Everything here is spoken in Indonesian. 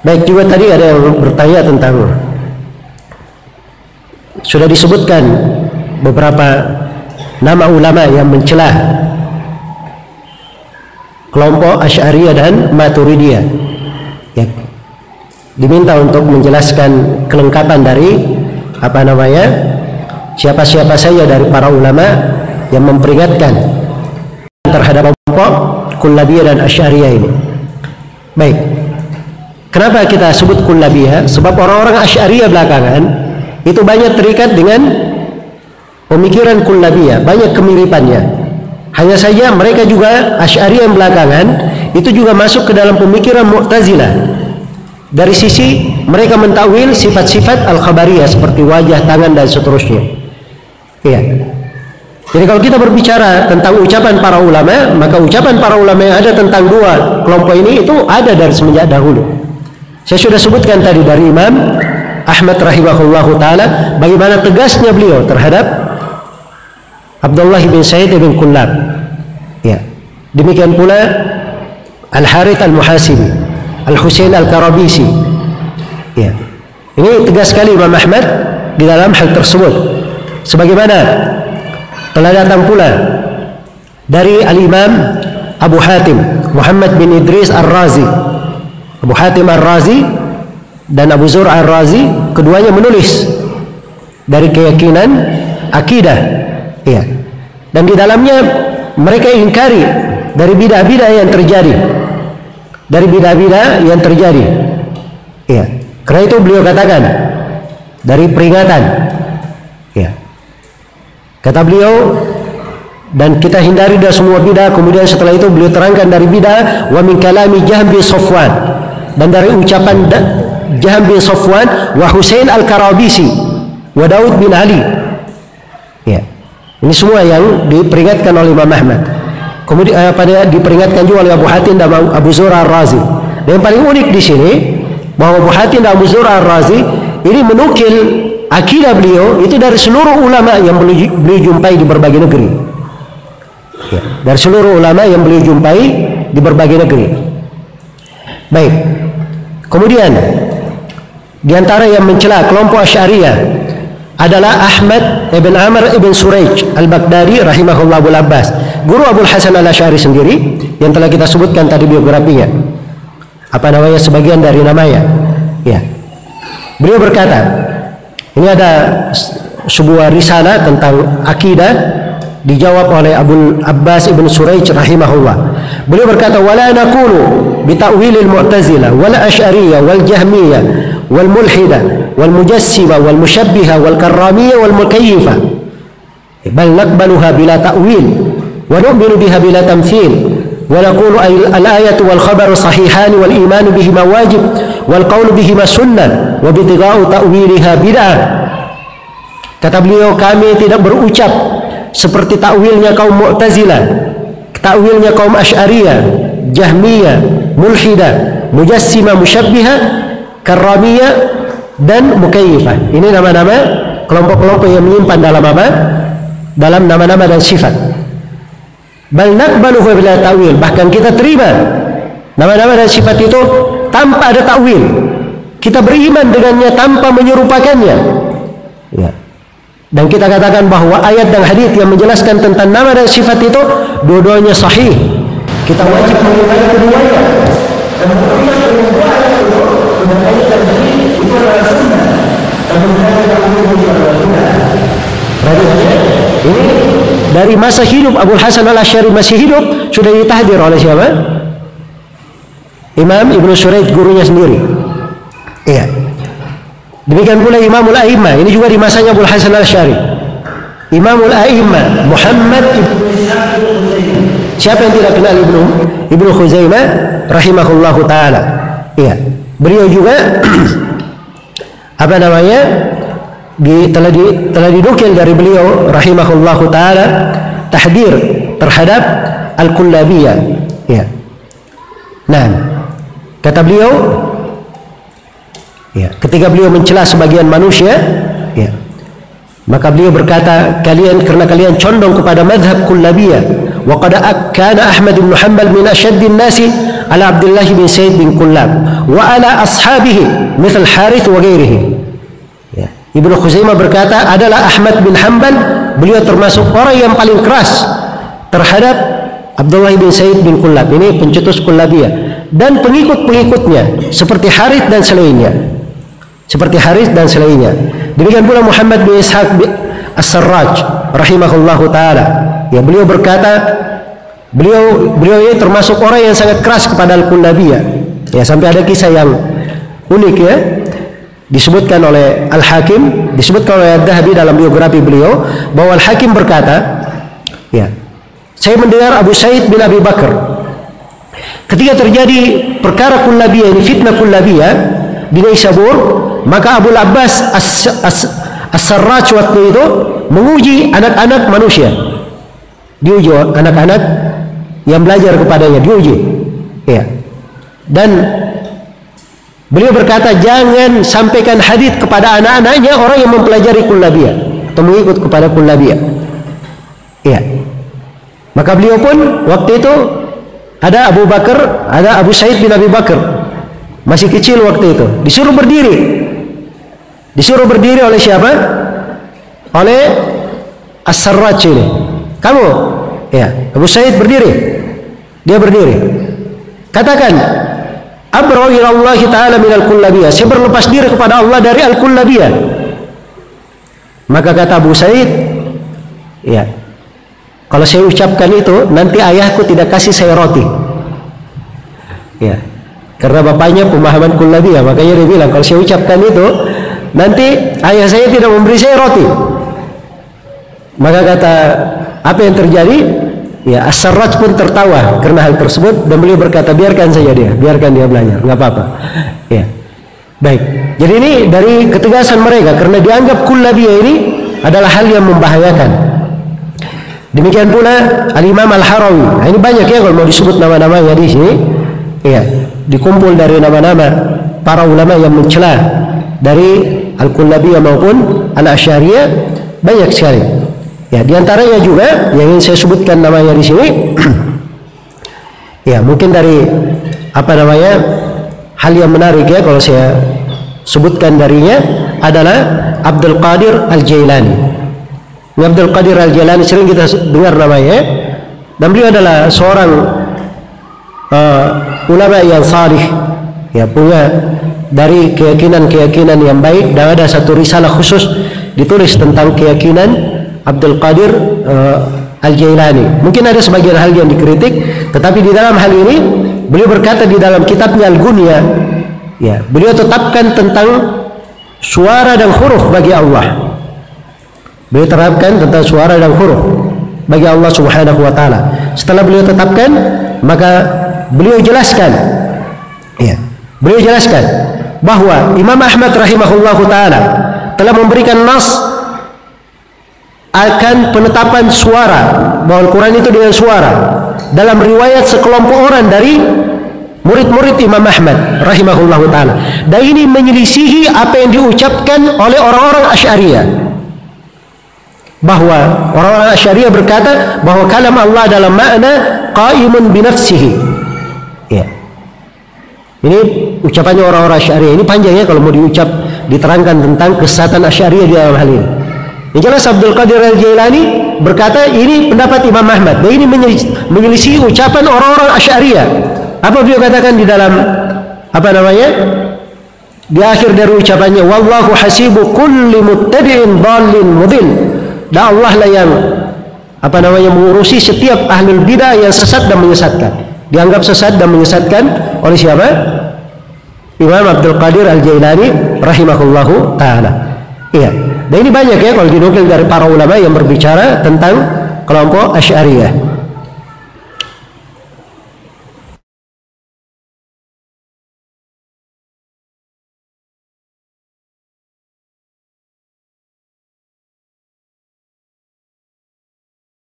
Baik, juga tadi ada yang bertanya tentang, sudah disebutkan beberapa nama ulama yang mencela kelompok Asy'ariyah dan Maturidiyah. Ya, diminta untuk menjelaskan kelengkapan dari siapa-siapa saja dari para ulama yang memperingatkan terhadap kelompok Kullabiyah dan Asy'ariyah ini. Baik, kenapa kita sebut Kullabiyah? Sebab orang-orang Asy'ariyah belakangan itu banyak terikat dengan pemikiran Kullabiyah, banyak kemiripannya. Hanya saja mereka juga Asy'ariyah yang belakangan itu juga masuk ke dalam pemikiran Mu'tazilah. Dari sisi mereka mentakwil sifat-sifat al-khabariyah seperti wajah, tangan dan seterusnya. Iya. Jadi kalau kita berbicara tentang ucapan para ulama, maka ucapan para ulama yang ada tentang dua kelompok ini itu ada dari semenjak dahulu. Saya sudah sebutkan tadi dari Imam Ahmad rahimahullahu taala bagaimana tegasnya beliau terhadap Abdullah bin Sa'id bin Kullab. Ya. Demikian pula Al-Harith Al-Muhasibi, Al-Husain Al-Karabisi. Ya. Ini tegas sekali Imam Ahmad di dalam hal tersebut. Sebagaimana telah datang pula dari Al-Imam Abu Hatim Muhammad bin Idris Ar-Razi. Abu Hatim Ar-Razi dan Abu Zur Ar-Razi keduanya menulis dari keyakinan akidah. Ya. Dan di dalamnya mereka ingkari dari bidah-bidah yang terjadi. Dari bidah-bidah yang terjadi. Ya. Karena itu beliau katakan dari peringatan. Ya. Kata beliau, dan kita hindari dari semua bidah. Kemudian setelah itu beliau terangkan dari bidah, wa min kalami Jahm bin Safwan, dan dari ucapan Jahm bin Safwan wa Husain Al-Karabisi wa Daud bin Ali. Ya. Ini semua yang diperingatkan oleh Imam Ahmad. Kemudian diperingatkan juga oleh Abu Hatim dan Abu Zur Ar-Razi. Dan yang paling unik di sini bahwa Abu Hatim dan Abu Zur Ar-Razi ini menukil akidah beliau itu dari seluruh ulama yang beliau jumpai di berbagai negeri. Ya, dari seluruh ulama yang beliau jumpai di berbagai negeri. Baik. Kemudian di antara yang mencela kelompok Asy'ariyah adalah Ahmad ibn Amr ibn Suraij al-Baghdadi rahimahullah Abu Abbas, guru Abu Hasan al-Asy'ari sendiri yang telah kita sebutkan tadi biografinya. Sebagian dari namanya. Ya. Beliau berkata, ini ada sebuah risalah tentang akidah dijawab oleh Abu Abbas ibn Suraij rahimahullah. Beliau berkata, wala naqulu bi ta'wilil mu'tazilah wal asy'ariyah wal jahmiyah wal mulhidah wal mujassibah wal musyabbihah wal karramiyah wal mukayyifah, bal naqbaluha bila ta'wil wa nu'minu biha bila tamthil wa naqulu al ayatu wal khabaru sahihan wal iman bihima wajib wal qawlu bihima sunnah wa bitiga'u ta'wiliha bid'ah. Kata beliau, kami tidak berucap seperti takwilnya kaum Mu'tazilah, takwilnya kaum Asy'ariyah, Jahmiyah, Mulhidah, Mujassimah, Musyabbihah, Karramiyah dan Mukayyifah. Ini nama-nama kelompok-kelompok yang menyimpan dalam apa? Dalam nama-nama dan sifat. Bal naqbaluhu bila ta'wil, bahkan kita terima nama-nama dan sifat itu tanpa ada takwil. Kita beriman dengannya tanpa menyerupakannya. Ya. Dan kita katakan bahwa ayat dan hadis yang menjelaskan tentang nama dan sifat itu dua-duanya sahih. Kita wajib mengimani keduanya. Dan beriman dengan dua ayat itu dengan ayat dan hadis itu adalah sunnah. Dan beriman dengan itu adalah sunnah. Perhatikan, ini dari masa hidup Abu Hasan al-Asy'ari masih hidup sudah ditahdir oleh siapa? Imam Ibnu Suraij, gurunya sendiri. Iya. Demikian pula Imamul A'immah, ini juga di masanya Abu Hasan al-Asy'ari. Imamul A'immah Muhammad ibn Khuzaimah. Siapa yang tidak kenal Ibnu Khuzaimah rahimahullahu taala? Iya. Beliau juga telah dinukil dari beliau rahimahullahu taala tahdir terhadap al-Kullabiyah. Iya. Nah, kata beliau, ya, ketika beliau mencela sebagian manusia, ya, maka beliau berkata, karena kalian condong kepada mazhab Kullabiyah, wa qad kana Ahmad bin Hanbal min ashaddin nasi ala Abdullah bin Said bin Kullab wa ala ashabihi mithl Harith wa ghairihi. Ya. Ibnu Khuzaimah berkata adalah Ahmad bin Hanbal, beliau termasuk orang yang paling keras terhadap Abdullah bin Said bin Kullab, ini pencetus Kullabiyah, dan pengikut-pengikutnya seperti Harith dan selainnya. Demikian pula Muhammad bin Ishaq As-Sarraj rahimahullahu taala. Ya, beliau berkata beliau ini termasuk orang yang sangat keras kepada Al-Kullabiyah. Ya, sampai ada kisah yang unik ya. Disebutkan oleh Al-Hakim, disebutkan oleh Adz-Dzahabi dalam biografi beliau bahwa Al-Hakim berkata, ya, saya mendengar Abu Sa'id bin Abi Bakar ketika terjadi perkara Kullabiyah ini, fitnah Kullabiyah di Naisabur, maka Abu Abbas As-Sarraj waktu itu menguji anak-anak manusia, diuji anak-anak yang belajar kepadanya, diuji, ya. Dan beliau berkata jangan sampaikan hadits kepada anak-anaknya orang yang mempelajari Kullabiyah atau mengikut kepada Kullabiyah, ya. Maka beliau pun waktu itu ada Abu Sa'id bin Abi Bakar, masih kecil waktu itu, disuruh berdiri oleh siapa? Oleh As-Sarraj ini. Kamu, ya, Abu Sa'id berdiri. Dia berdiri. Katakan, abra'u ila Allah Ta'ala minal Kullabiyah. Saya berlepas diri kepada Allah dari Al-Kullabiyah. Maka kata Abu Sa'id, ya, kalau saya ucapkan itu, nanti ayahku tidak kasih saya roti. Ya, karena bapaknya pemahaman Kullabiyah, makanya dia bilang kalau saya ucapkan itu, nanti ayah saya tidak memberi saya roti. Maka kata, apa yang terjadi? Ya, As-Sarraj pun tertawa karena hal tersebut, dan beliau berkata biarkan dia belajar, nggak apa-apa. Ya, baik. Jadi ini dari ketegasan mereka karena dianggap Kullabiyah ini adalah hal yang membahayakan. Demikian pula Al-Imam Al-Harawi. Nah, ini banyak ya kalau mau disebut nama-namanya di sini. Ya, dikumpul dari nama-nama para ulama yang mencela dari Al-Kullabiyah maupun Al-Asy'ariyah, banyak sekali. Ya, diantaranya juga yang ingin saya sebutkan namanya di sini. Ya, mungkin dari hal yang menarik ya kalau saya sebutkan darinya adalah Abdul Qadir Al-Jailani. Abdul Qadir Al-Jailani sering kita dengar namanya, dan beliau adalah seorang ulama yang salih, ya, punya dari keyakinan yang baik, dan ada satu risalah khusus ditulis tentang keyakinan Abdul Qadir Al-Jailani. Mungkin ada sebagian hal yang dikritik, tetapi di dalam hal ini beliau berkata di dalam kitabnya Al-Ghunyah, ya, beliau tetapkan tentang suara dan huruf bagi Allah. Beliau terapkan tentang suara dan huruf bagi Allah Subhanahu wa taala. Setelah beliau tetapkan, maka beliau jelaskan, ya, beliau jelaskan bahwa Imam Ahmad rahimahullahu taala telah memberikan nas akan penetapan suara, bahwa Al-Quran itu dengan suara, dalam riwayat sekelompok orang dari murid-murid Imam Ahmad rahimahullahu taala. Dan ini menyelisihi apa yang diucapkan oleh orang-orang Asy'ariyah, bahwa orang-orang Asy'ariyah berkata bahwa kalam Allah dalam makna qaimun binafsihi. Ya, ini ucapannya orang-orang Asy'ariyah. Ini panjang ya kalau mau diucap, diterangkan tentang kesesatan Asy'ariyah di dalam hal ini. Yang jelas Abdul Qadir Al-Jailani berkata ini pendapat Imam Ahmad, dan ini menyelisih ucapan orang-orang Asy'ariyah. Apa beliau katakan di dalam di akhir dari ucapannya, wallahu hasibu kulli muttabi'in dhalin mudhil. Dan Allah lah yang mengurusi setiap ahlul bidah yang sesat dan menyesatkan. Dianggap sesat dan menyesatkan oleh siapa? Imam Abdul Qadir Al-Jailani rahimahullahu taala. Iya. Dan ini banyak ya kalau dinukil dari para ulama yang berbicara tentang kelompok Asy'ariyah.